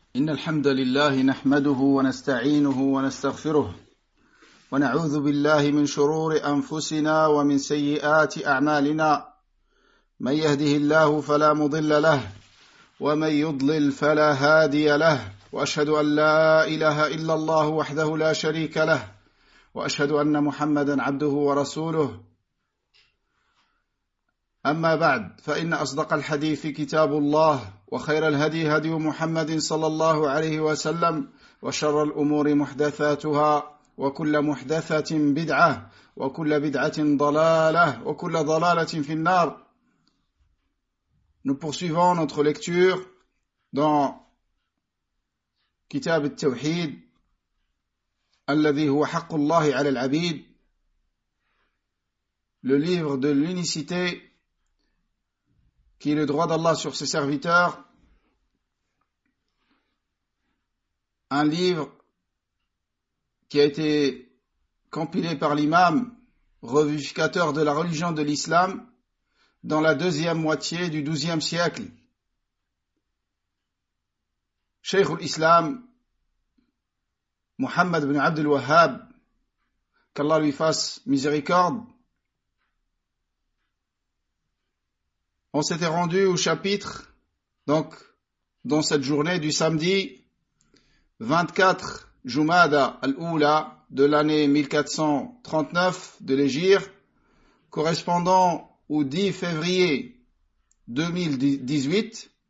إن الحمد لله نحمده ونستعينه ونستغفره ونعوذ بالله من شرور أنفسنا ومن سيئات أعمالنا من يهده الله فلا مضل له ومن يضلل فلا هادي له وأشهد أن لا إله إلا الله وحده لا شريك له وأشهد أن محمدا عبده ورسوله أما بعد فإن أصدق الحديث كتاب الله وخير الهدي هدي محمد صلى الله عليه وسلم وشر الأمور محدثاتها وكل محدثة بدعة وكل بدعة ضلالة وكل ضلالة في النار. Nous poursuivons notre lecture dans كتاب التوحيد الذي هو حق الله على العبيد, le livre de l'unicité qui est le droit d'Allah sur ses serviteurs, un livre qui a été compilé par l'imam revivificateur de la religion de l'islam dans la deuxième moitié du XIIe siècle. Cheikh al-Islam Muhammad ibn Abd al-Wahhab, qu'Allah lui fasse miséricorde. On s'était rendu au chapitre, donc, dans cette journée du samedi 24 Jumada al-Oula de l'année 1439 de l'Hégire, correspondant au 10 février 2018.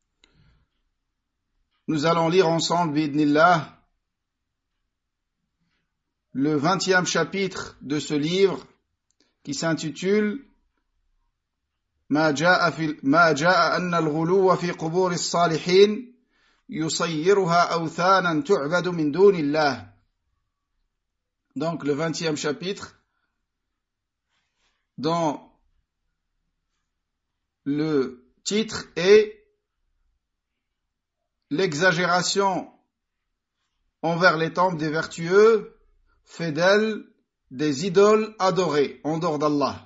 Nous allons lire ensemble, bi'idhnillah, le 20e chapitre de ce livre qui s'intitule ما جاء أن الغلو في قبور الصالحين يصيرها أوثانا تعبد من دون الله. Donc le 20e chapitre, dont le titre est l'exagération envers les tombes des vertueux fait d'elles des idoles adorées en dehors d'Allah.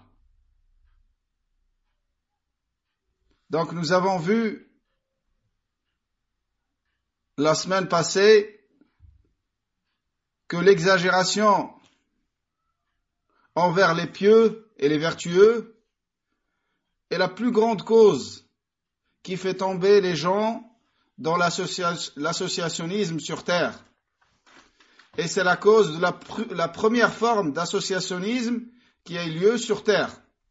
Donc nous avons vu la semaine passée que l'exagération envers les pieux et les vertueux est la plus grande cause qui fait tomber les gens dans l'associationnisme sur terre. Et c'est la cause de la première forme d'associationnisme qui a eu lieu sur terre.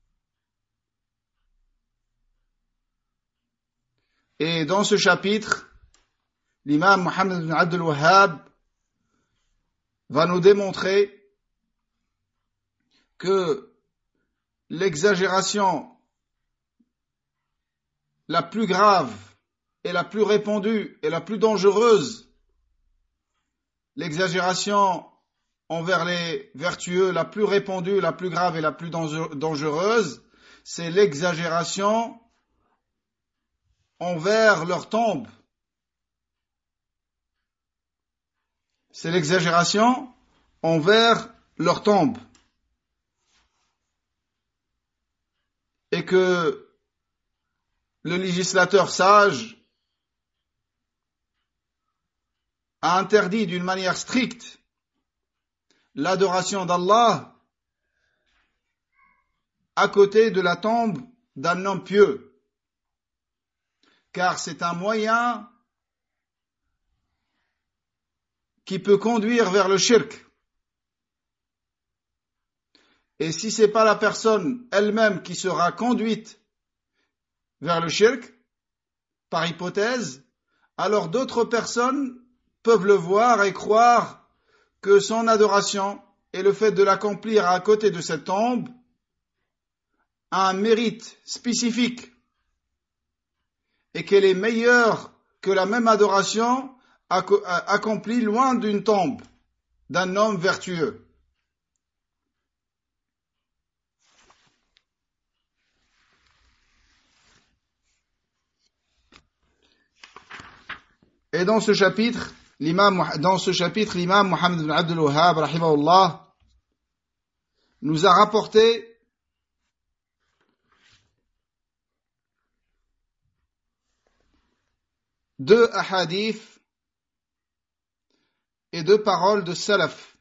Et dans ce chapitre, l'imam Muhammad ibn Abd al-Wahhab va nous démontrer que l'exagération la plus grave et la plus répandue et la plus dangereuse, l'exagération envers les vertueux la plus répandue, la plus grave et la plus dangereuse, c'est l'exagération envers leur tombe. C'est l'exagération envers leur tombe. Et que le législateur sage a interdit d'une manière stricte l'adoration d'Allah à côté de la tombe d'un homme pieux. Car c'est un moyen qui peut conduire vers le shirk. Et si ce n'est pas la personne elle-même qui sera conduite vers le shirk, par hypothèse, alors d'autres personnes peuvent le voir et croire que son adoration et le fait de l'accomplir à côté de cette tombe a un mérite spécifique et qu'elle est meilleure que la même adoration accomplie loin d'une tombe d'un homme vertueux. Et dans ce chapitre, l'imam Muhammad ibn Abd al-Wahhab, rahimahullah, nous a rapporté deux hadiths et deux paroles de salaf.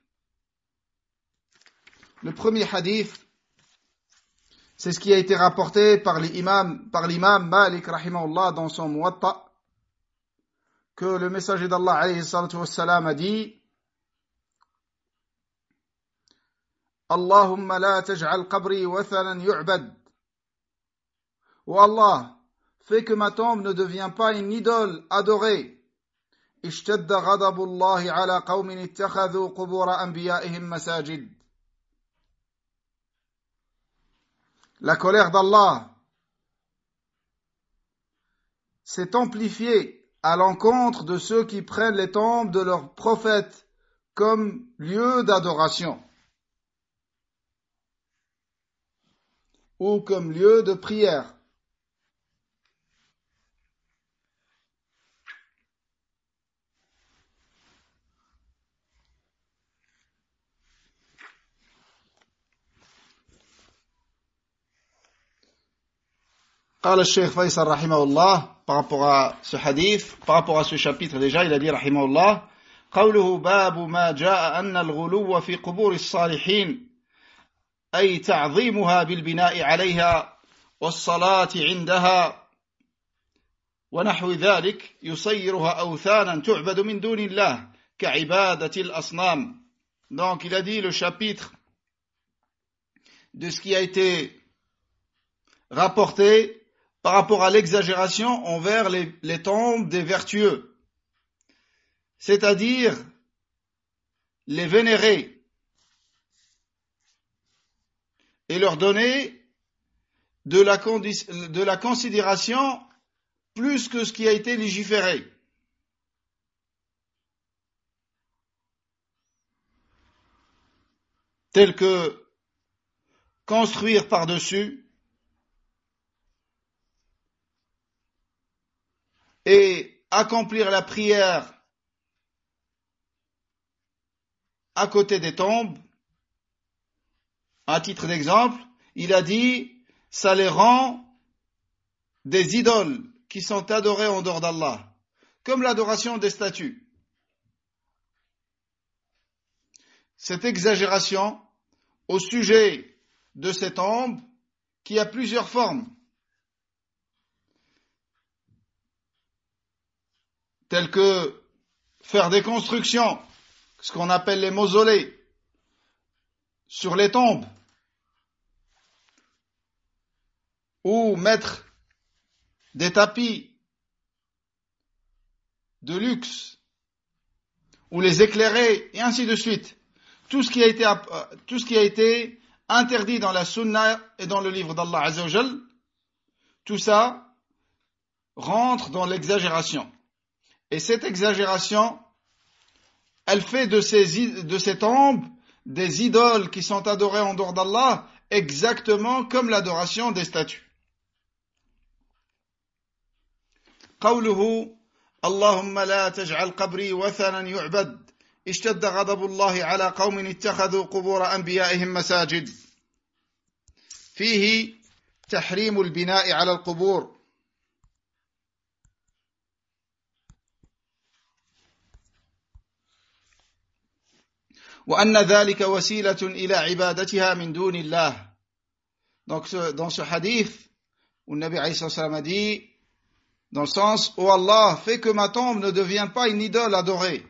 Le premier hadith, c'est ce qui a été rapporté par l'imam Malik rahimahullah dans son Muwatta, que le messager d'Allah alayhi salatu wassalam a dit: Allahumma la taj'al qabri wathanan yu'bad. Oh Allah, fais que ma tombe ne devienne pas une idole adorée. Ishtadda ghadabullahi ala qawmin ittakhadhu qubura anbiya'ihim masajid. La colère d'Allah s'est amplifiée à l'encontre de ceux qui prennent les tombes de leurs prophètes comme lieu d'adoration ou comme lieu de prière. قال الشيخ فيصل رحمه الله par rapport à ce hadith, par rapport à ce chapitre déjà, il a dit رحمه الله: قوله باب ما جاء أن الغلو في قبور الصالحين أي تعظيمها بالبناء عليها والصلاة عندها ونحو ذلك يصيرها أوثانا تعبد من دون الله كعبادة الأصنام. Donc il a dit le chapitre de ce qui a été rapporté par rapport à l'exagération envers les tombes des vertueux, c'est-à-dire les vénérer et leur donner de la considération plus que ce qui a été légiféré. Tel que construire par-dessus et accomplir la prière à côté des tombes. À titre d'exemple, il a dit, ça les rend des idoles qui sont adorées en dehors d'Allah, comme l'adoration des statues. Cette exagération au sujet de ces tombes, qui a plusieurs formes, telles que faire des constructions, ce qu'on appelle les mausolées, sur les tombes, ou mettre des tapis de luxe, ou les éclairer, et ainsi de suite. Tout ce qui a été interdit dans la sunna et dans le livre d'Allah Azza wa Jal, tout ça rentre dans l'exagération. Et cette exagération, elle fait de ces tombes des idoles qui sont adorées en dehors d'Allah, exactement comme l'adoration des statues. قوله اللهم لا تجعل قبري وثنا يعبد اشتد غضب الله على قوم اتخذوا قبور أنبيائهم مساجد فيه تحريم البناء على القبور وأن ذلك وسيلة إلى عبادتها من دون الله. Donc dans ce hadith où le Nabi alayhi salam a dit, dans le sens où Allah fait que ma tombe ne devienne pas une idole adorée,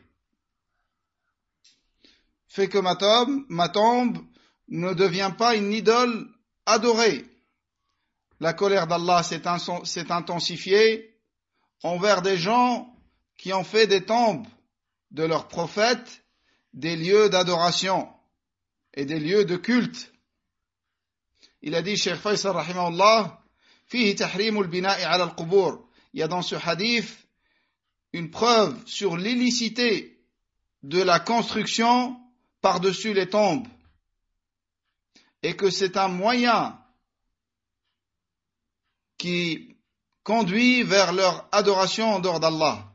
fait que ma tombe ne devient pas une idole adorée. La colère d'Allah s'est intensifiée envers des gens qui ont fait des tombes de leurs prophètes des lieux d'adoration et des lieux de culte. Il a dit, Cheikh Faisal rahimahullah, fihi tahrimul bina'i ala al-qubur. Il y a dans ce hadith une preuve sur l'illicité de la construction par-dessus les tombes, et que c'est un moyen qui conduit vers leur adoration en dehors d'Allah.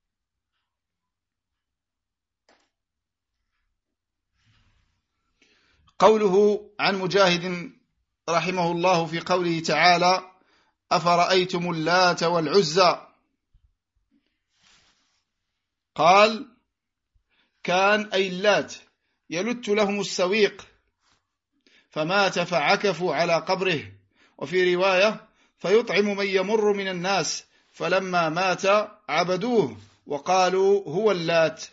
قوله عن مجاهد رحمه الله في قوله تعالى أفرأيتم اللات والعزى قال كان أي اللات يلت لهم السويق فمات فعكفوا على قبره وفي رواية فيطعم من يمر من الناس فلما مات عبدوه وقالوا هو اللات.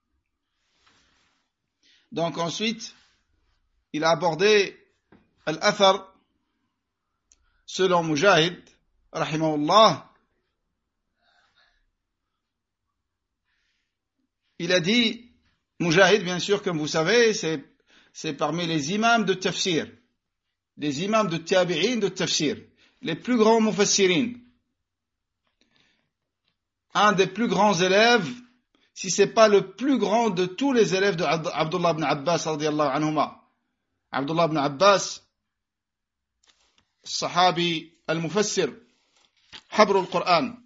Donc ensuite il a abordé al-athar selon Mujahid rahimahullah. Il a dit, Mujahid, bien sûr, comme vous savez, c'est parmi les imams de tafsir, les imams de tabi'in de tafsir, les plus grands mufassirin. Un des plus grands élèves, si c'est pas le plus grand de tous les élèves de Abdullah ibn Abbas radiyallahu anhuma. Abdullah ibn Abbas, sahabi al-mufassir, حبر القرآن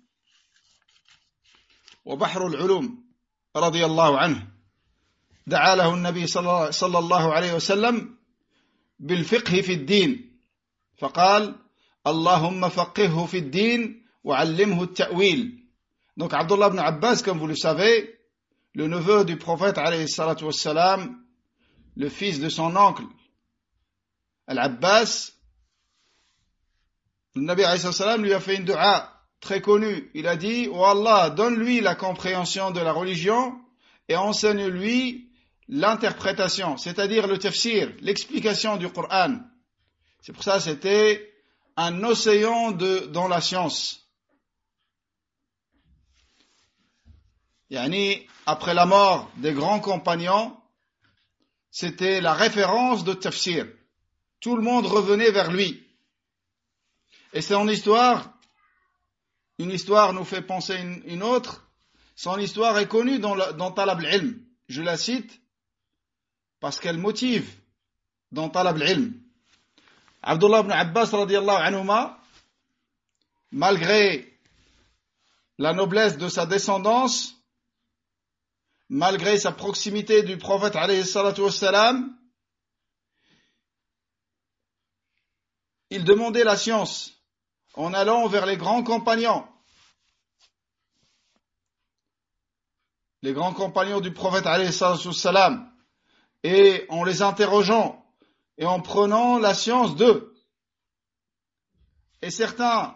وبحر العلوم رضي الله عنه، دعا له النبي صلى الله عليه وسلم بالفقه في الدين فقال اللهم فقهه في الدين وعلمه التأويل. Donc Abdullah ibn Abbas, comme vous le savez, le neveu du prophète alayhi salatu wassalam, le fils de son oncle Al-Abbas, le Nabi alayhi salatu wassalam lui a fait une dua très connue. Il a dit, oh Allah, donne-lui la compréhension de la religion et enseigne-lui l'interprétation, c'est-à-dire le tafsir, l'explication du Coran. C'est pour ça c'était un océan dans la science. Yani, après la mort des grands compagnons, c'était la référence de tafsir. Tout le monde revenait vers lui. Et son histoire, une histoire nous fait penser une autre. Son histoire est connue dans Talab al-Ilm. Je la cite parce qu'elle motive dans Talab al-Ilm. Abdullah ibn Abbas radiyallahu anhuma, malgré la noblesse de sa descendance, malgré sa proximité du prophète alayhi salatu wassalam, il demandait la science en allant vers les grands compagnons. Les grands compagnons du prophète alayhi salatu wassalam, et en les interrogeant et en prenant la science d'eux. Et certains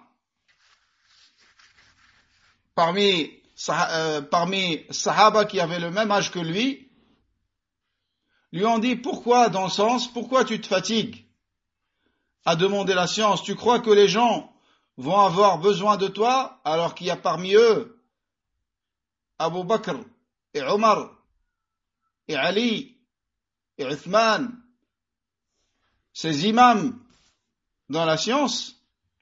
parmi Sahaba qui avaient le même âge que lui ont dit, pourquoi tu te fatigues à demander la science? Tu crois que les gens vont avoir besoin de toi alors qu'il y a parmi eux Abu Bakr et Omar et Ali et Uthman, ces imams dans la science?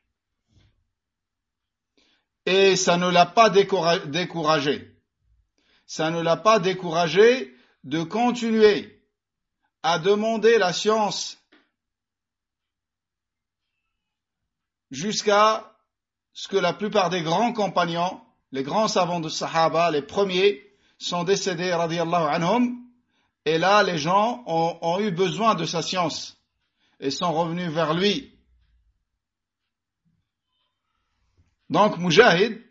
Et ça ne l'a pas découragé. Ça ne l'a pas découragé de continuer à demander la science jusqu'à ce que la plupart des grands compagnons, les grands savants de Sahaba, les premiers, sont décédés, radiyallahu anhum, et là les gens ont eu besoin de sa science et sont revenus vers lui. Donc Mujahid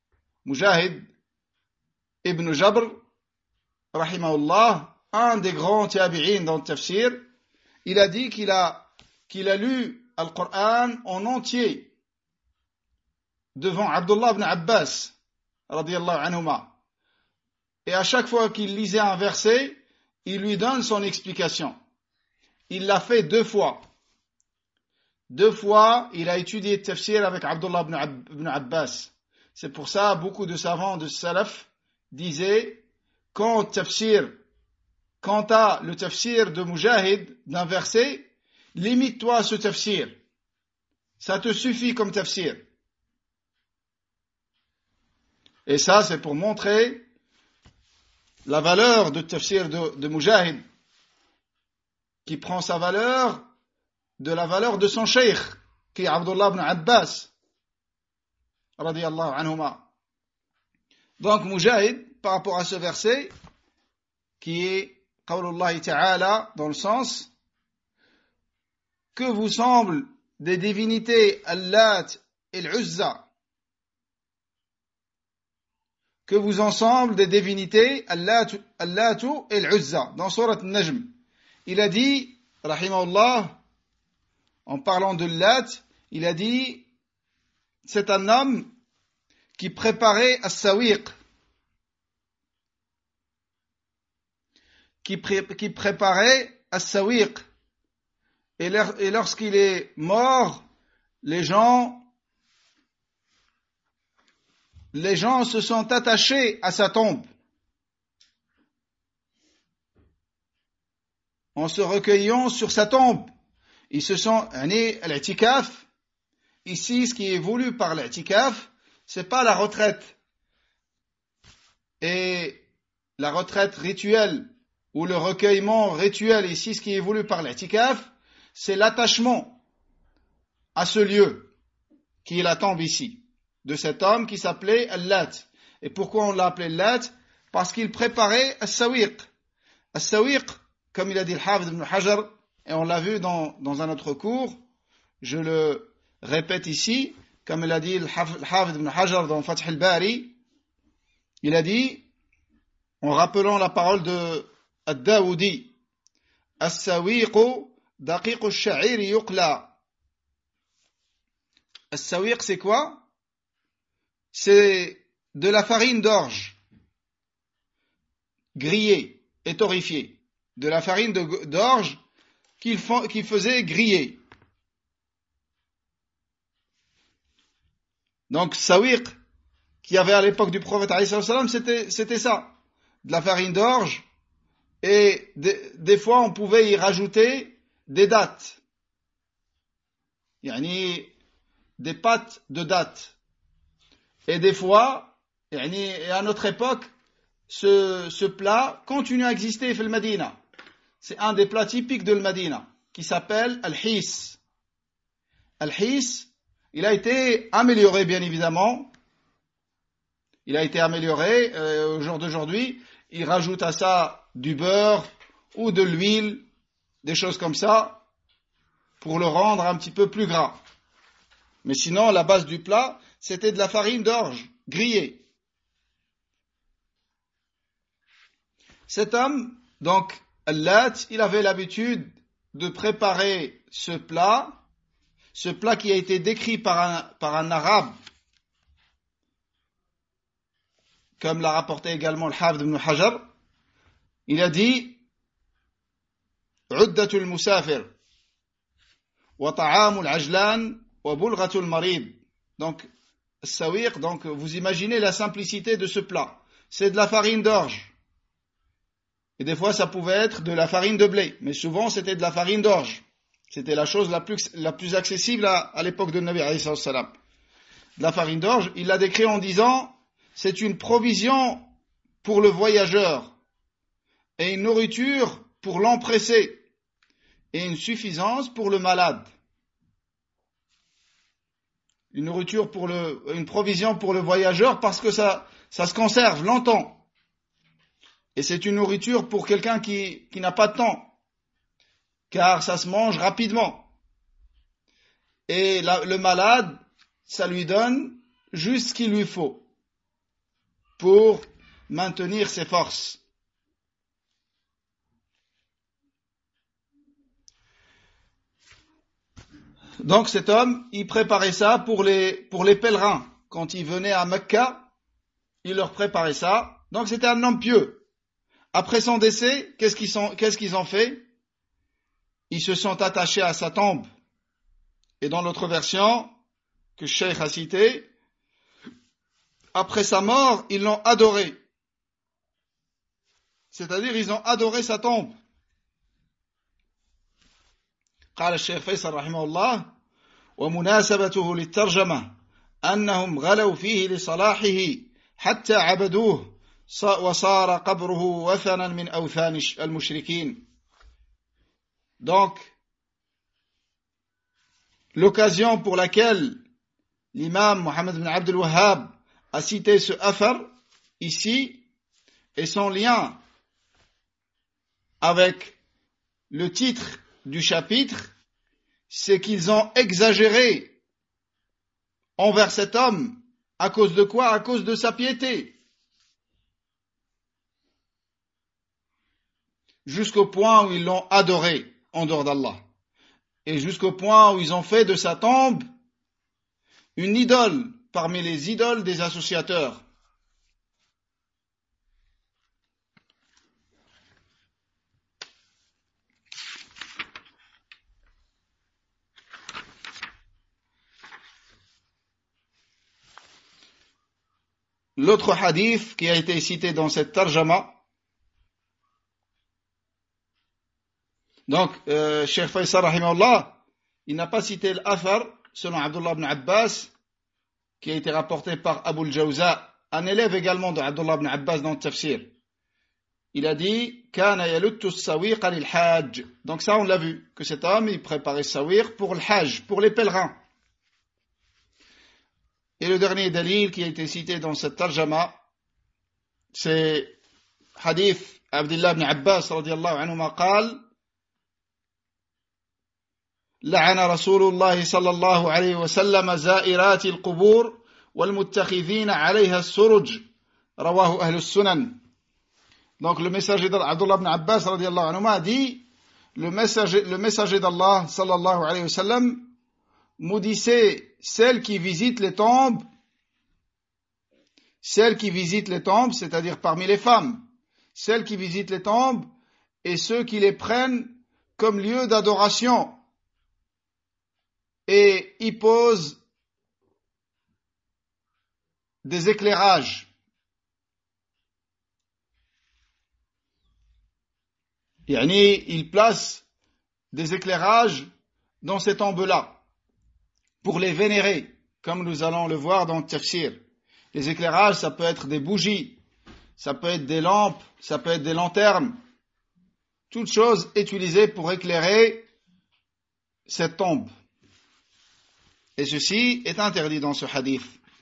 ibn Jabr, rahimahullah, un des grands tabi'in dans le tafsir, il a dit qu'il a lu Al-Qur'an en entier devant Abdullah ibn Abbas, radiyallahu anhuma. Et à chaque fois qu'il lisait un verset, il lui donne son explication. Il l'a fait 2 fois. 2 fois, il a étudié le tafsir avec Abdullah ibn Abbas. C'est pour ça, beaucoup de savants de Salaf disaient, quand t'as le tafsir de Mujahid d'un verset, limite-toi à ce tafsir. Ça te suffit comme tafsir. Et ça, c'est pour montrer la valeur du tafsir de Mujahid, qui prend sa valeur de la valeur de son cheikh, qui est Abdullah ibn Abbas, radiyallahu anhuma. Donc Mujahid, par rapport à ce verset, qui est Qawlullahi ta'ala, dans le sens, que vous semblent des divinités Al-Lat et Al-Uzza, que vous ensemble des divinités, Allatu et l'Uzza, dans Surat Najm. Il a dit, rahimahullah, en parlant de Lat, il a dit, c'est un homme qui préparait as-sawiq, qui préparait as-sawiq. Et lorsqu'il est mort, les gens se sont attachés à sa tombe en se recueillant sur sa tombe. Ils se sont l'i'tikaf. Ici, ce qui est voulu par l'i'tikaf, c'est pas la retraite. Et la retraite rituelle ou le recueillement rituel, ici, ce qui est voulu par l'i'tikaf, c'est l'attachement à ce lieu qui est la tombe ici, de cet homme qui s'appelait Al-Lat. Et pourquoi on l'a appelé Al-Lat? Parce qu'il préparait As-Sawiq. As-Sawiq, comme il a dit le Hafid ibn Hajar, et on l'a vu dans un autre cours, je le répète ici, comme il a dit le Hafid ibn Hajar dans Fath al-Bari, il a dit, en rappelant la parole de Ad-Dawoudi, As-Sawiqu daqiqu ash-sha'ir yuqla. As-sawiq, c'est quoi? C'est de la farine d'orge, grillée et torréfiée. De la farine d'orge qu'il faisait griller. Donc, sawiq, qu'il y avait à l'époque du prophète, c'était ça. De la farine d'orge, et des fois, on pouvait y rajouter des dattes. Yani, des pâtes de dattes. Et des fois, et à notre époque, ce plat continue à exister dans le Medina. C'est un des plats typiques de le Medina, qui s'appelle al-his. Al-his, il a été amélioré, bien évidemment. Il a été amélioré au jour d'aujourd'hui. Il rajoute à ça du beurre ou de l'huile, des choses comme ça, pour le rendre un petit peu plus gras. Mais sinon, la base du plat, c'était de la farine d'orge, grillée. Cet homme, donc, Al-Lat, il avait l'habitude de préparer ce plat qui a été décrit par un arabe, comme l'a rapporté également le Hafid ibn Hajar. Il a dit, Uddatul Musafir, wa ta'amul ajlan, wa bulghatul marid. Donc, sawiq, donc, vous imaginez la simplicité de ce plat. C'est de la farine d'orge. Et des fois, ça pouvait être de la farine de blé. Mais souvent, c'était de la farine d'orge. C'était la chose la plus accessible à l'époque de Nabi alayhi salam. De la farine d'orge, il l'a décrit en disant, c'est une provision pour le voyageur et une nourriture pour l'empressé et une suffisance pour le malade. Une nourriture une provision pour le voyageur parce que ça se conserve longtemps. Et c'est une nourriture pour quelqu'un qui n'a pas de temps, car ça se mange rapidement. Et le malade, ça lui donne juste ce qu'il lui faut pour maintenir ses forces. Donc cet homme, il préparait ça pour les pèlerins. Quand ils venaient à Mecca, il leur préparait ça. Donc c'était un homme pieux. Après son décès, qu'est-ce qu'ils ont fait? Ils se sont attachés à sa tombe. Et dans l'autre version, que Cheikh a citée, après sa mort, ils l'ont adoré. C'est-à-dire, ils ont adoré sa tombe. قال الشيخ فيصل رحمه الله ومناسبته للترجمة أنهم غلوا فيه لصلاحه حتى عبدوه وصار قبره وثنا من أوثان المشركين. Donc, l'occasion pour laquelle l'imam Mohammed ibn Abdul Wahhab a cité ce athar ici et son lien avec le titre du chapitre, c'est qu'ils ont exagéré envers cet homme. À cause de quoi? À cause de sa piété. jusqu'au point où ils l'ont adoré en dehors d'Allah, et jusqu'au point où ils ont fait de sa tombe une idole parmi les idoles des associateurs. L'autre hadith qui a été cité dans cette tarjama, donc Cheikh Faisal rahimahullah, il n'a pas cité l'Athar selon Abdullah ibn Abbas qui a été rapporté par Abu al-Jawza, un élève également de Abdullah ibn Abbas dans le tafsir. Il a dit kana yaluttu as-sawiq lil-hajj. Donc ça on l'a vu que cet homme il préparait sawiq pour le hajj, pour les pèlerins. Et le dernier dalil qui a été cité dans cette tarjama, c'est hadith Abdullah ibn Abbas radiyallahu anhuma قال لعن رسول الله صلى الله عليه وسلم زائرات القبور والمتخذين عليها السرج رواه أهل السنن. Donc le messager d'Abdullah ibn Abbas radiyallahu anhuma a dit le messager d'Allah sallallahu alayhi wa sallam maudissait celles qui visitent les tombes, c'est-à-dire parmi les femmes, celles qui visitent les tombes et ceux qui les prennent comme lieu d'adoration et y posent des éclairages. Yani, il place des éclairages dans ces tombes-là pour les vénérer, comme nous allons le voir dans le tafsir. Les éclairages, ça peut être des bougies, ça peut être des lampes, ça peut être des lanternes, toutes choses utilisées pour éclairer cette tombe. Et ceci est interdit dans ce hadith.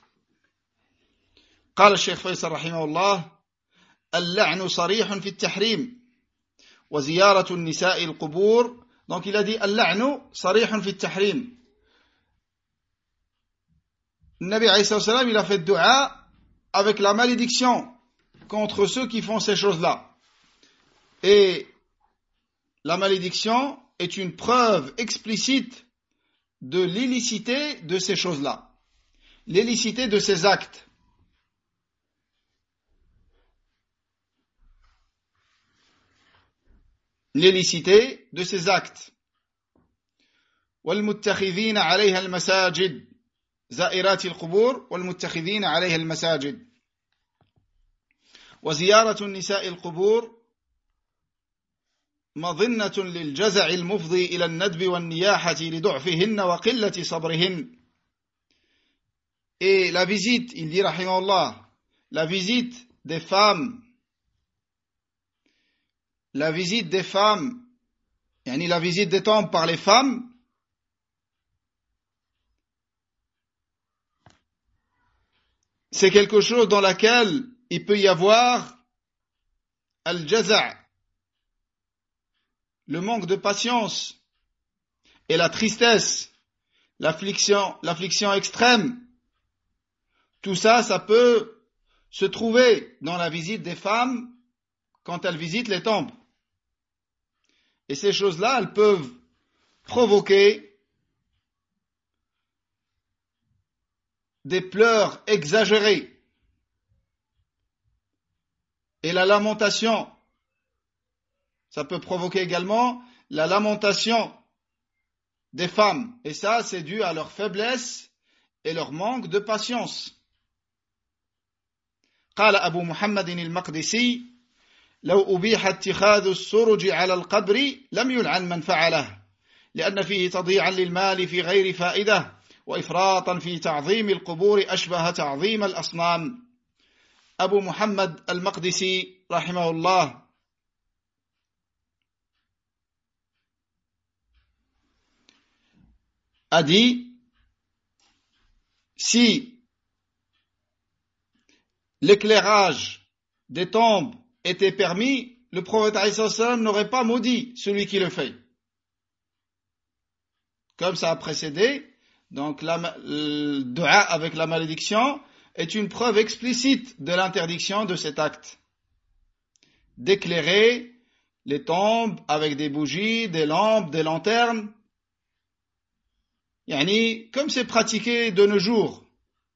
قال الشيخ فيصل رحمه الله اللعن صريح في التحريم وزيارة النساء القبور. Donc il a dit اللعن صريح في التحريم. Le Nabi alayhi salam il a fait dua avec la malédiction contre ceux qui font ces choses-là. Et la malédiction est une preuve explicite de l'illicité de ces choses-là, l'illicité de ces actes. L'illicité de ces actes. والمتخذين عليها المساجد زائرات القبور والمتخذين عليها المساجد وزيارة النساء القبور مظنة للجزع المفضي إلى الندب والنياحة لضعفهن وقلة صبرهن. Et la visite, il dit rahimahullah, la visite des femmes, yani la visite des tombes par les femmes, c'est quelque chose dans laquelle il peut y avoir al-jaza', le manque de patience et la tristesse, l'affliction extrême. Tout ça, ça peut se trouver dans la visite des femmes quand elles visitent les tombes. Et ces choses-là, elles peuvent provoquer des pleurs exagérés et la lamentation. Ça peut provoquer également la lamentation des femmes. Et ça, c'est dû à leur faiblesse et leur manque de patience. قال أبو محمد المقدسي لو أبيح اتخاذ السرج على القبر لم يلعن من فعله لأن فيه تضييعا للمال في غير فائدة وإفراطا في تعظيم القبور أشبه تعظيم الأصنام. أبو محمد المقدسي رحمه الله a dit si l'éclairage des tombes était permis, le prophète alayhi salam n'aurait pas maudit celui qui le fait. Comme ça a précédé, donc le dua avec la malédiction est une preuve explicite de l'interdiction de cet acte, d'éclairer les tombes avec des bougies, des lampes, des lanternes. Comme c'est pratiqué de nos jours.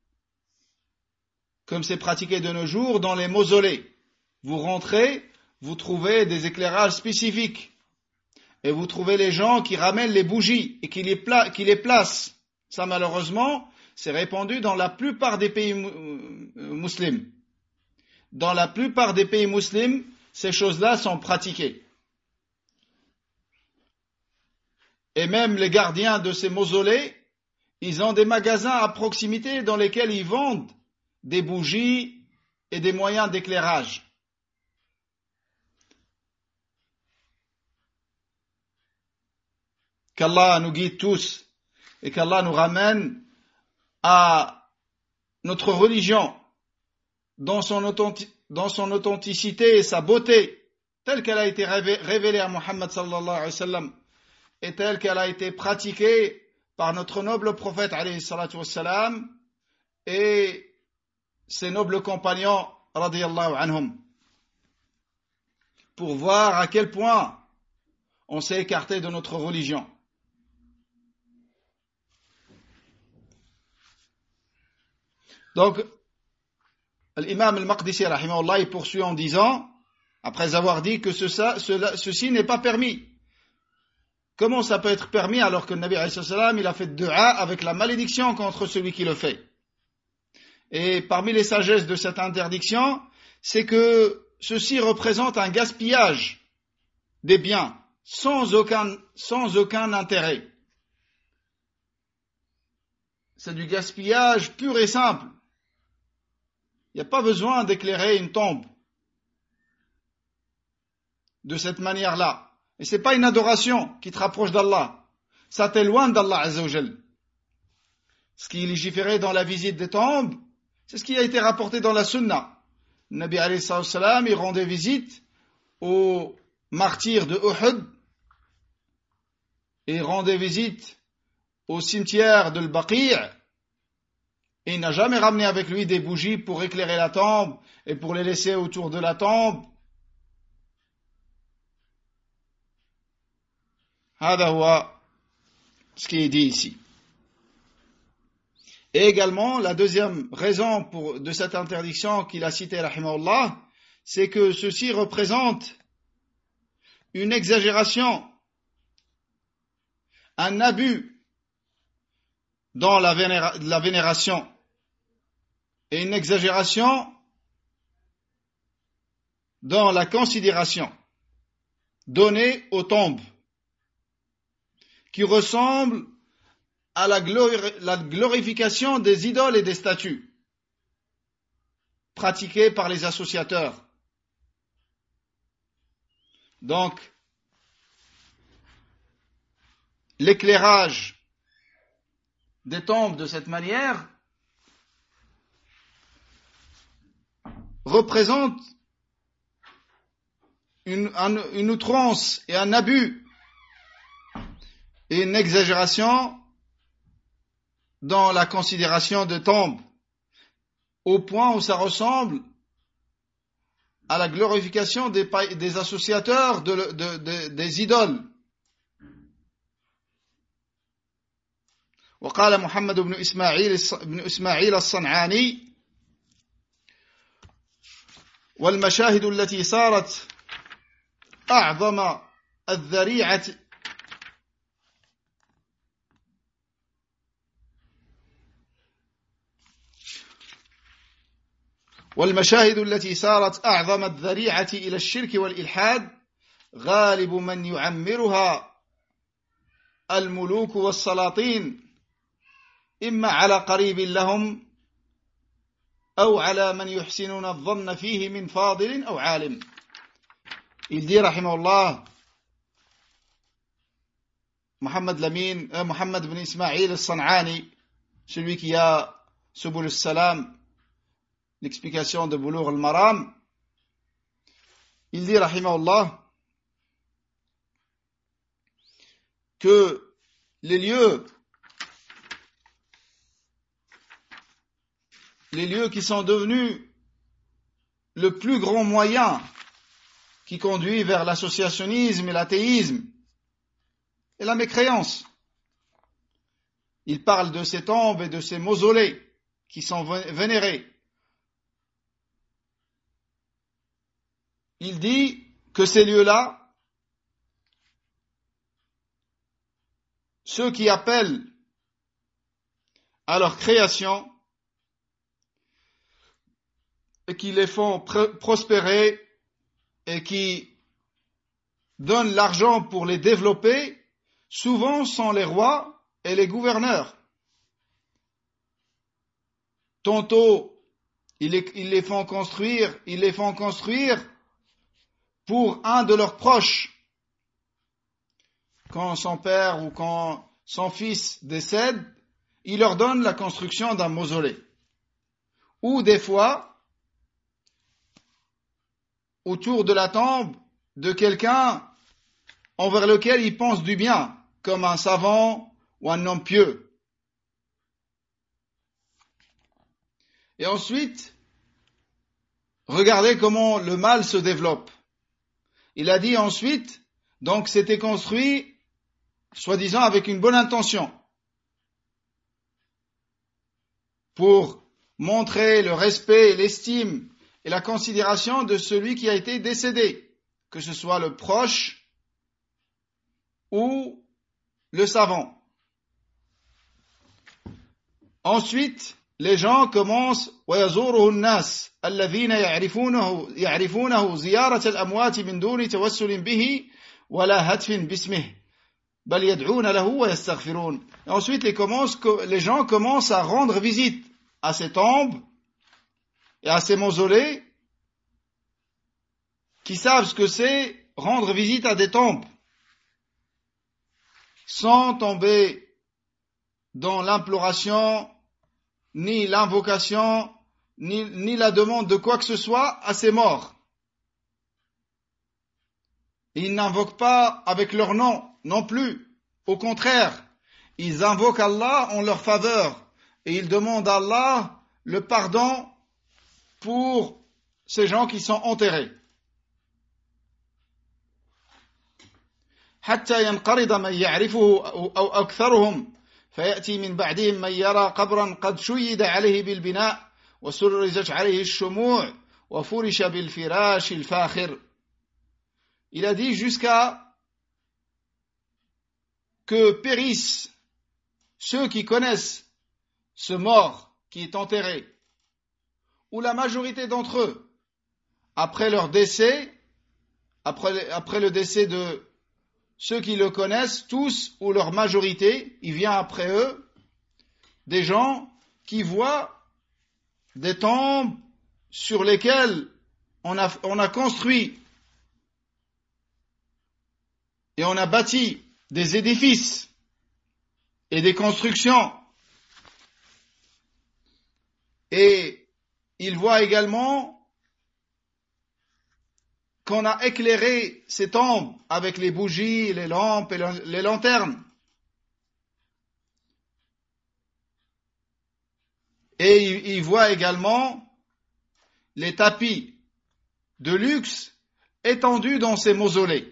Comme c'est pratiqué de nos jours dans les mausolées. Vous rentrez, vous trouvez des éclairages spécifiques. Et vous trouvez les gens qui ramènent les bougies et qui les placent. Ça, malheureusement, c'est répandu dans la plupart des pays musulmans. Dans la plupart des pays musulmans, ces choses-là sont pratiquées. Et même les gardiens de ces mausolées, ils ont des magasins à proximité dans lesquels ils vendent des bougies et des moyens d'éclairage. Qu'Allah nous guide tous et qu'Allah nous ramène à notre religion dans son authenticité et sa beauté, telle qu'elle a été révélée à Muhammad sallallahu alayhi wa sallam et telle qu'elle a été pratiquée par notre noble prophète alayhi salatu wassalam et ses nobles compagnons radiyallahu anhum, pour voir à quel point on s'est écarté de notre religion. Donc, l'imam al-Maqdisi, rahimahullah, il poursuit en disant, après avoir dit que ceci n'est pas permis. Comment ça peut être permis alors que le Nabi alayhi salam, il a fait dua avec la malédiction contre celui qui le fait? Et parmi les sagesses de cette interdiction, c'est que ceci représente un gaspillage des biens sans aucun intérêt. C'est du gaspillage pur et simple. Il n'y a pas besoin d'éclairer une tombe de cette manière-là. Et ce n'est pas une adoration qui te rapproche d'Allah. Ça t'éloigne d'Allah Azza wa Jal. Ce qui est légiféré dans la visite des tombes, c'est ce qui a été rapporté dans la Sunna. Le Nabi alayhi salam, il rendait visite aux martyrs de Uhud et il rendait visite au cimetière de l'Baqi'. Et il n'a jamais ramené avec lui des bougies pour éclairer la tombe et pour les laisser autour de la tombe. Hada huwa ce qui est dit ici. Et également, la deuxième raison de cette interdiction qu'il a citée, rahimahullah, c'est que ceci représente une exagération, un abus dans la vénération et une exagération dans la considération donnée aux tombes qui ressemble à la glorification des idoles et des statues pratiquées par les associateurs. Donc, l'éclairage des tombes de cette manière représente une outrance et un abus et une exagération dans la considération de tombes, au point où ça ressemble à la glorification des associateurs des idoles. وقال محمد بن إسماعيل الصنعاني: والمشاهد التي صارت أعظم الذريعة إلى الشرك والإلحاد غالب من يعمرها الملوك والسلاطين إما على قريب لهم أو على من يحسنون الظن فيه من فاضل أو عالم. Il dit, rahimahullah, Muhammad ibn Ismaïl al-San'ani, celui qui a Subul al-Salam, l'explication de Bulugh al-Maram, il dit, rahimahullah, que les lieux qui sont devenus le plus grand moyen qui conduit vers l'associationnisme et l'athéisme et la mécréance. Il parle de ces tombes et de ces mausolées qui sont vénérés. Il dit que ces lieux-là, ceux qui appellent à leur création et qui les font prospérer et qui donnent l'argent pour les développer, souvent sont les rois et les gouverneurs. Tantôt, ils les font construire pour un de leurs proches. Quand son père ou quand son fils décède, il leur donne la construction d'un mausolée. Ou des fois, autour de la tombe de quelqu'un envers lequel il pense du bien, comme un savant ou un homme pieux. Et ensuite, regardez comment le mal se développe. Il a dit ensuite, donc c'était construit soi-disant avec une bonne intention, pour montrer le respect, l'estime et la considération de celui qui a été décédé, que ce soit le proche ou le savant. Ensuite, les gens commencent ويزوره الناس الذين يعرفونه زيارة الأموات من دون توسل به ولا هتف باسمه بل يدعون له ويستغفرون. Et ensuite, les gens commencent à rendre visite à ces tombes et à ces mausolées qui savent ce que c'est rendre visite à des tombes sans tomber dans l'imploration, ni l'invocation, ni la demande de quoi que ce soit à ces morts. Ils n'invoquent pas avec leur nom non plus. Au contraire, ils invoquent Allah en leur faveur et ils demandent à Allah le pardon pour ces gens qui sont enterrés. حتى ينقرض من يعرفه أو أكثرهم فيأتي من بعدهم من يرى قبرا قد شيد عليه بالبناء وسرجت عليه الشموع وفرش بالفراش الفاخر. Il a dit jusqu'à que périssent ceux qui connaissent ce mort qui est enterré, ou la majorité d'entre eux, après leur décès, après le décès de ceux qui le connaissent, tous ou leur majorité, il vient après eux des gens qui voient des tombes sur lesquelles on a construit et on a bâti des édifices et des constructions. Et ils voient également qu'on a éclairé ces tombes avec les bougies, les lampes et les lanternes. Et ils voient également les tapis de luxe étendus dans ces mausolées.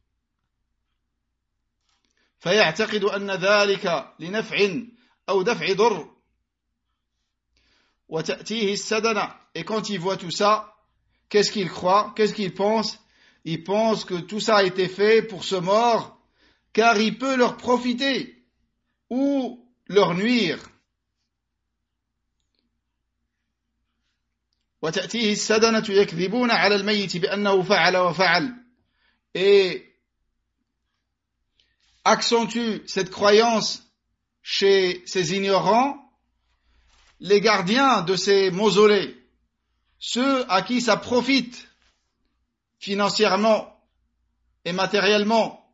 فيعتقد أن ذلك لنفع أو دفع ضر وتأتيه السدنة. Et quand il voit tout ça, qu'est-ce qu'il croit? Qu'est-ce qu'il pense? Il pense que tout ça a été fait pour ce mort, car il peut leur profiter ou leur nuire. وتأتيه السدنة يكذبون على الميت بأنه فعل وفعل. Et accentue cette croyance chez ces ignorants, les gardiens de ces mausolées, ceux à qui ça profite financièrement et matériellement,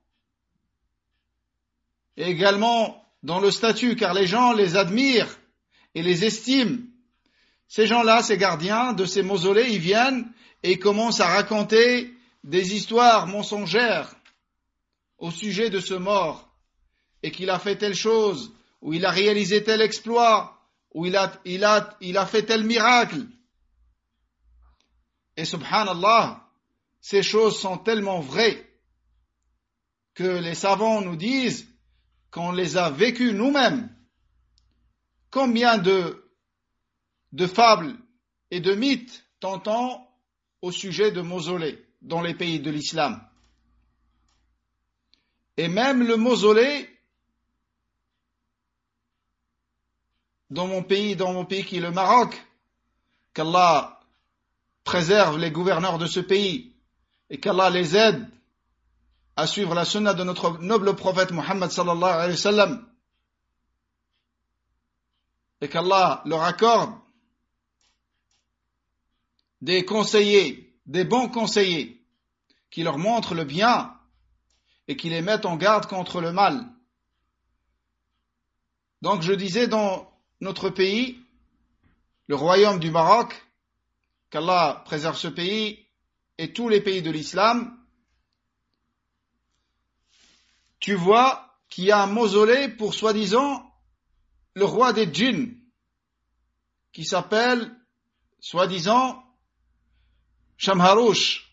et également dans le statut, car les gens les admirent et les estiment. Ces gens-là, ces gardiens de ces mausolées, ils viennent et ils commencent à raconter des histoires mensongères au sujet de ce mort, et qu'il a fait telle chose, ou il a réalisé tel exploit, ou il a fait tel miracle. Et subhanallah, ces choses sont tellement vraies que les savants nous disent qu'on les a vécues nous-mêmes. Combien de fables et de mythes t'entends au sujet de mausolées dans les pays de l'islam. Et même le mausolée, dans mon pays qui est le Maroc, qu'Allah préserve les gouverneurs de ce pays et qu'Allah les aide à suivre la sunna de notre noble prophète Muhammad sallallahu alayhi wa sallam, et qu'Allah leur accorde des conseillers, des bons conseillers, qui leur montrent le bien et qui les mettent en garde contre le mal. Donc je disais, dans notre pays, le royaume du Maroc, qu'Allah préserve ce pays et tous les pays de l'islam, tu vois qu'il y a un mausolée pour soi-disant le roi des djinns, qui s'appelle soi-disant Shamharouch,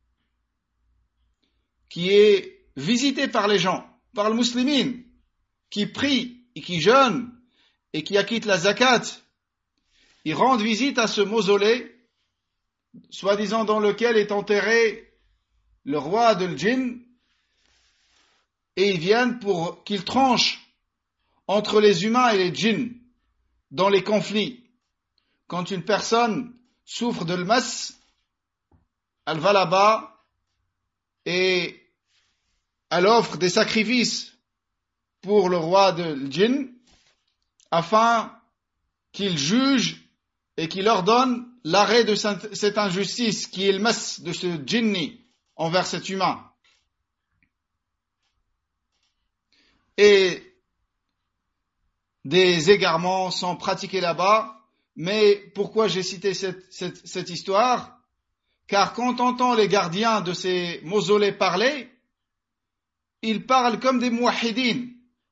qui est visité par les gens, par le musulman, qui prie et qui jeûne et qui acquitte la zakat. Ils rendent visite à ce mausolée, soi-disant dans lequel est enterré le roi de djinn, et ils viennent pour qu'il tranche entre les humains et les djinns dans les conflits. Quand une personne souffre de l'mas, elle va là-bas et elle offre des sacrifices pour le roi de djinn afin qu'il juge et qu'il ordonne l'arrêt de cette injustice qui est le mas de ce djinni envers cet humain. Et des égarements sont pratiqués là-bas. Mais pourquoi j'ai cité cette histoire? Car quand on entend les gardiens de ces mausolées parler, ils parlent comme des mouahidines.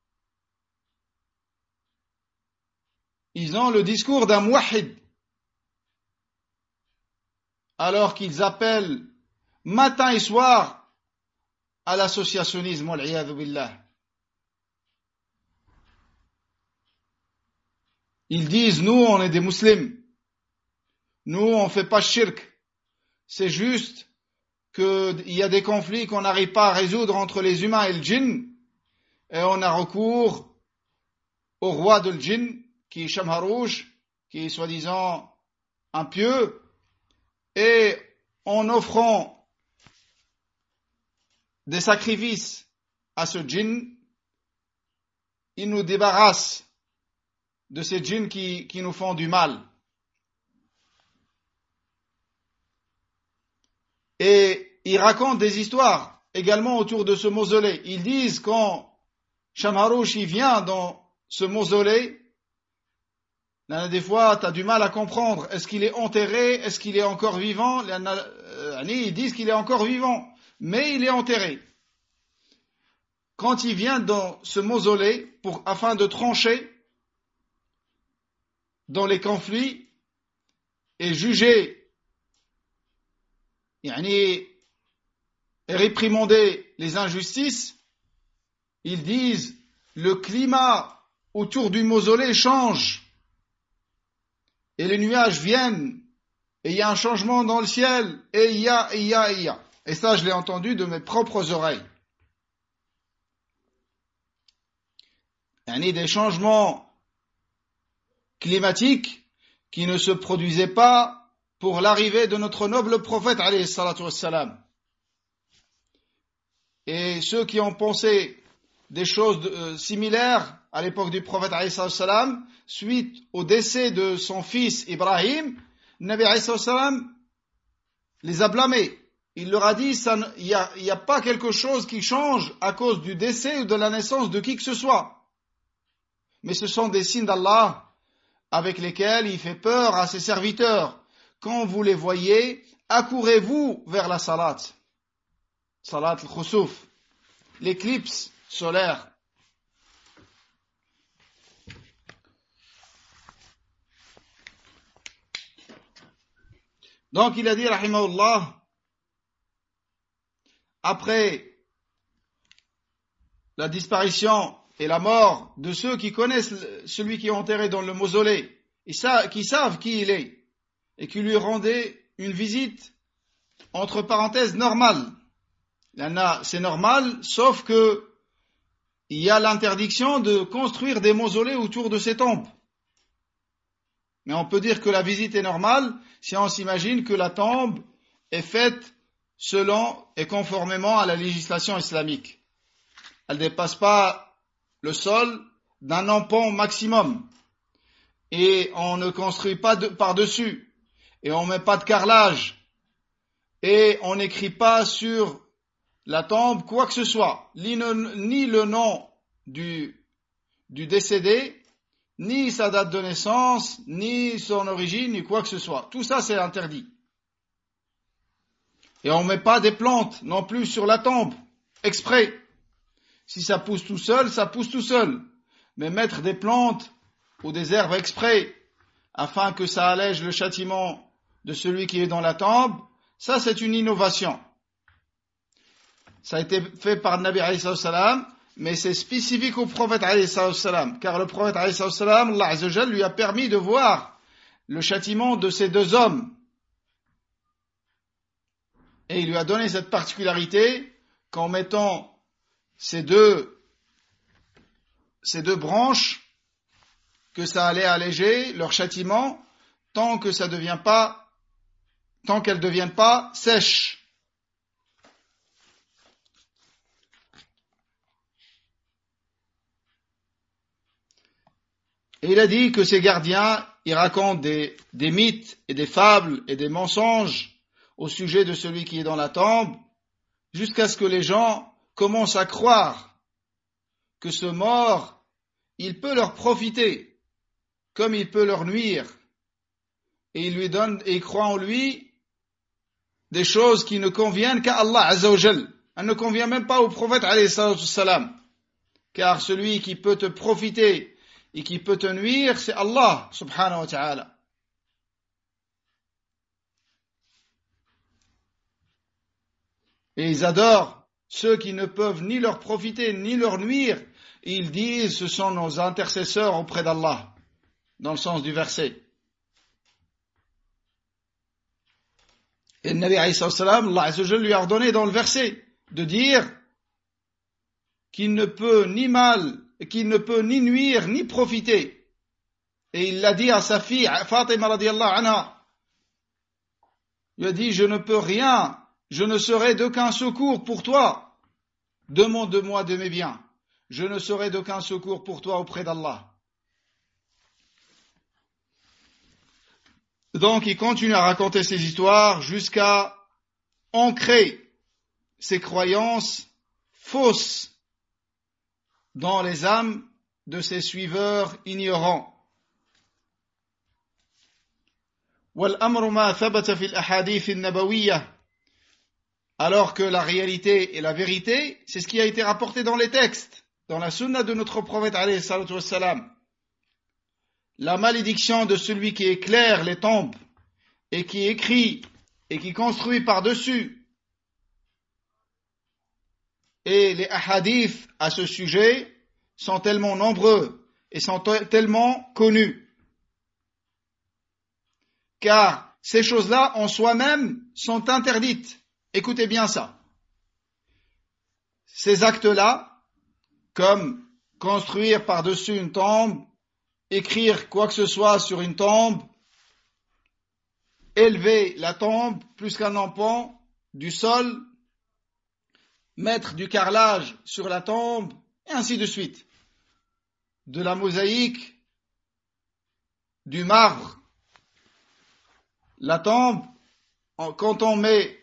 Ils ont le discours d'un mouahid, alors qu'ils appellent matin et soir à l'associationnisme, wal-'iyadhu billah. Ils disent, nous, on est des musulmans. Nous, on fait pas shirk. C'est juste qu'il y a des conflits qu'on n'arrive pas à résoudre entre les humains et le djinn, et on a recours au roi de djinn, qui est Shamharouch, qui est soi-disant impieux, et en offrant des sacrifices à ce djinn, il nous débarrasse de ces djinns qui nous font du mal. Et ils racontent des histoires également autour de ce mausolée. Ils disent quand Shamharouch vient dans ce mausolée, des fois tu as du mal à comprendre, est-ce qu'il est enterré, est-ce qu'il est encore vivant? Ils disent qu'il est encore vivant, mais il est enterré. Quand il vient dans ce mausolée afin de trancher dans les conflits et juger et réprimander les injustices, ils disent le climat autour du mausolée change et les nuages viennent et il y a un changement dans le ciel et il y a. Et ça, je l'ai entendu de mes propres oreilles. Des changements climatiques qui ne se produisaient pas pour l'arrivée de notre noble prophète alayhi salatu wassalam. Et ceux qui ont pensé des choses similaires à l'époque du prophète alayhi salatu wassalam, suite au décès de son fils Ibrahim, Nabi alayhi salatu wassalam les a blâmés. Il leur a dit, il n'y a pas quelque chose qui change à cause du décès ou de la naissance de qui que ce soit. Mais ce sont des signes d'Allah avec lesquels il fait peur à ses serviteurs. Quand vous les voyez, accourez-vous vers la salat. Salat al-khusuf, l'éclipse solaire. Donc il a dit, rahimahullah, après la disparition et la mort de ceux qui connaissent celui qui est enterré dans le mausolée, et qui savent qui il est, et qui lui rendaient une visite, entre parenthèses, normale. C'est normal, sauf que il y a l'interdiction de construire des mausolées autour de ces tombes. Mais on peut dire que la visite est normale si on s'imagine que la tombe est faite selon et conformément à la législation islamique. Elle ne dépasse pas le sol d'un empan maximum. Et on ne construit pas par-dessus. Et on ne met pas de carrelage. Et on n'écrit pas sur la tombe quoi que ce soit. Ni le nom du décédé, ni sa date de naissance, ni son origine, ni quoi que ce soit. Tout ça, c'est interdit. Et on ne met pas des plantes non plus sur la tombe, exprès. Si ça pousse tout seul, ça pousse tout seul. Mais mettre des plantes ou des herbes exprès, afin que ça allège le châtiment de celui qui est dans la tombe, ça c'est une innovation. Ça a été fait par le Nabi alayhi salam, mais c'est spécifique au prophète alayhi salam, car le prophète alayhi salam, Allah azza wa jalla lui a permis de voir le châtiment de ces deux hommes. Et il lui a donné cette particularité qu'en mettant ces deux branches, que ça allait alléger leur châtiment tant qu'elles ne deviennent pas sèches. Et il a dit que ces gardiens, ils racontent des mythes et des fables et des mensonges au sujet de celui qui est dans la tombe, jusqu'à ce que les gens commencent à croire que ce mort, il peut leur profiter, comme il peut leur nuire. Et ils croient en lui des choses qui ne conviennent qu'à Allah Azza wa Jal. Elle ne convient même pas au prophète alayhi salam. Car celui qui peut te profiter et qui peut te nuire, c'est Allah subhanahu wa ta'ala. Et ils adorent ceux qui ne peuvent ni leur profiter ni leur nuire. Et ils disent, ce sont nos intercesseurs auprès d'Allah, dans le sens du verset. Et le Nabi alayhi salam, Allah Azza wa Jalla lui a ordonné dans le verset de dire qu'il ne peut ni nuire ni profiter. Et il l'a dit à sa fille Fatima radiyallahu anha. Il a dit, je ne peux rien, je ne serai d'aucun secours pour toi. Demande-moi de mes biens. Je ne serai d'aucun secours pour toi auprès d'Allah. Donc il continue à raconter ces histoires jusqu'à ancrer ses croyances fausses dans les âmes de ses suiveurs ignorants. وَالْأَمْرُ مَا ثَبَتَ فِي الْأَحَادِيثِ النَّبَوِيَّةِ. Alors que la réalité et la vérité, c'est ce qui a été rapporté dans les textes, dans la sunna de notre prophète alayhi salatu wassalam. La malédiction de celui qui éclaire les tombes et qui écrit et qui construit par-dessus. Et les ahadiths à ce sujet sont tellement nombreux et sont tellement connus. Car ces choses-là en soi-même sont interdites. Écoutez bien ça. Ces actes-là, comme construire par-dessus une tombe, écrire quoi que ce soit sur une tombe, élever la tombe plus qu'un empan du sol, mettre du carrelage sur la tombe, et ainsi de suite. De la mosaïque, du marbre. La tombe, quand on met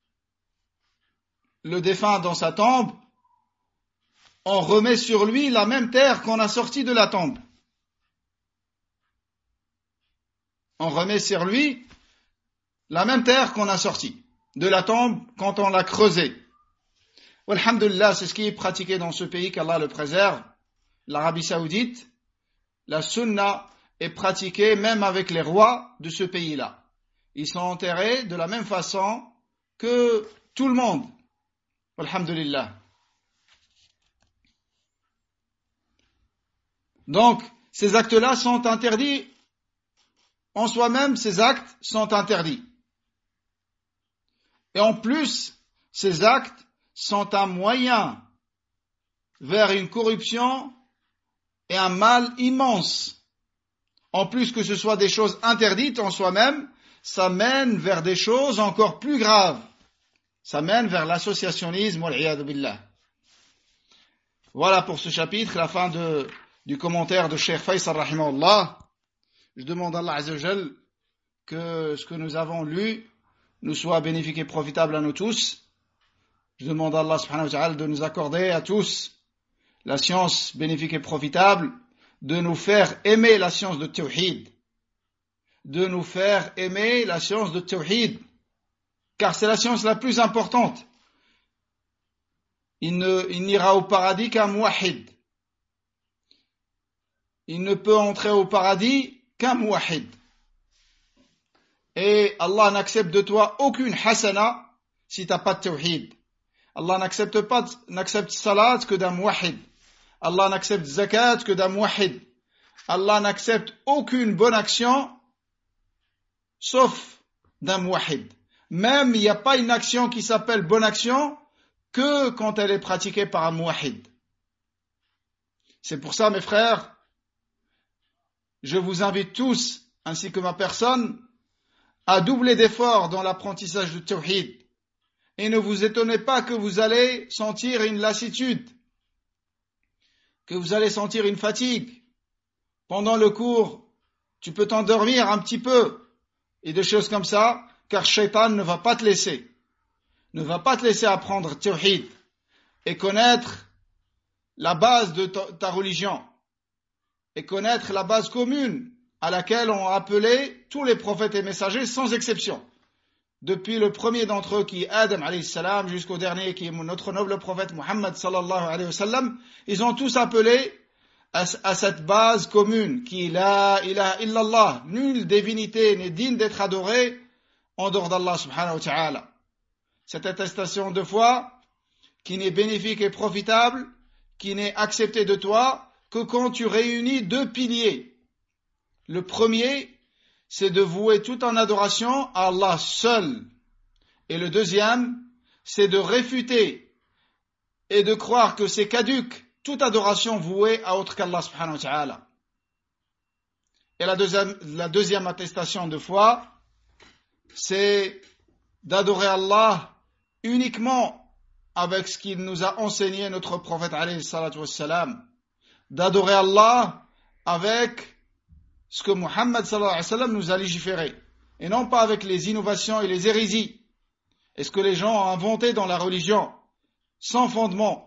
le défunt dans sa tombe, on remet sur lui la même terre qu'on a sortie de la tombe. On remet sur lui la même terre qu'on a sortie de la tombe quand on l'a creusée. Alhamdulillah, c'est ce qui est pratiqué dans ce pays, qu'Allah le préserve, l'Arabie Saoudite. La sunna est pratiquée même avec les rois de ce pays-là. Ils sont enterrés de la même façon que tout le monde. Alhamdulillah. Donc, ces actes-là sont interdits. En soi-même, ces actes sont interdits. Et en plus, ces actes sont un moyen vers une corruption et un mal immense. En plus que ce soit des choses interdites en soi-même, ça mène vers des choses encore plus graves. Ça mène vers l'associationnisme, wal-'iyadhu billah. Voilà pour ce chapitre, la fin du commentaire de Cheikh Faisal rahimahullah. Je demande à Allah Azza wa Jal que ce que nous avons lu nous soit bénéfique et profitable à nous tous. Je demande à Allah subhanahu wa ta'ala de nous accorder à tous la science bénéfique et profitable, de nous faire aimer la science de Tawhid, de nous faire aimer la science de Tawhid, car c'est la science la plus importante. Il n'ira au paradis qu'un muwahhid. Il ne peut entrer au paradis qu'un muwahhid. Et Allah n'accepte de toi aucune hasana si tu n'as pas de Tawhid. Allah n'accepte salat que d'un muwahhid. Allah n'accepte zakat que d'un muwahhid. Allah n'accepte aucune bonne action sauf d'un muwahhid. Même il n'y a pas une action qui s'appelle bonne action que quand elle est pratiquée par un muwahhid. C'est pour ça, mes frères, je vous invite tous, ainsi que ma personne, à doubler d'efforts dans l'apprentissage du Tawhid. Et ne vous étonnez pas que vous allez sentir une lassitude, que vous allez sentir une fatigue. Pendant le cours, tu peux t'endormir un petit peu, et des choses comme ça, car Shaitan ne va pas te laisser. Ne va pas te laisser apprendre Tawhid et connaître la base de ta religion et connaître la base commune à laquelle ont appelé tous les prophètes et messagers sans exception. Depuis le premier d'entre eux qui est Adam alayhi salam jusqu'au dernier qui est notre noble prophète Muhammad sallallahu alayhi wa sallam, ils ont tous appelé à cette base commune qui est la ilaha illallah. Nulle divinité n'est digne d'être adorée en dehors d'Allah subhanahu wa ta'ala. Cette attestation de foi qui n'est bénéfique et profitable, qui n'est acceptée de toi que quand tu réunis deux piliers. Le premier, c'est de vouer tout en adoration à Allah seul. Et le deuxième, c'est de réfuter et de croire que c'est caduque toute adoration vouée à autre qu'Allah subhanahu wa ta'ala. Et la deuxième attestation de foi, c'est d'adorer Allah uniquement avec ce qu'il nous a enseigné notre prophète alayhi salatu wassalam. D'adorer Allah avec ce que Muhammad sallallahu alayhi wa sallam nous a légiféré, et non pas avec les innovations et les hérésies, et ce que les gens ont inventé dans la religion, sans fondement.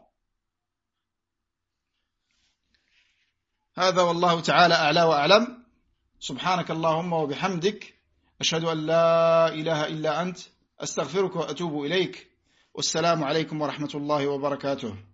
هذا والله تعالى أعلى وأعلم سبحانك اللهم وبحمدك أشهد أن لا إله إلا أنت أستغفرك وأتوب إليك والسلام عليكم ورحمة الله وبركاته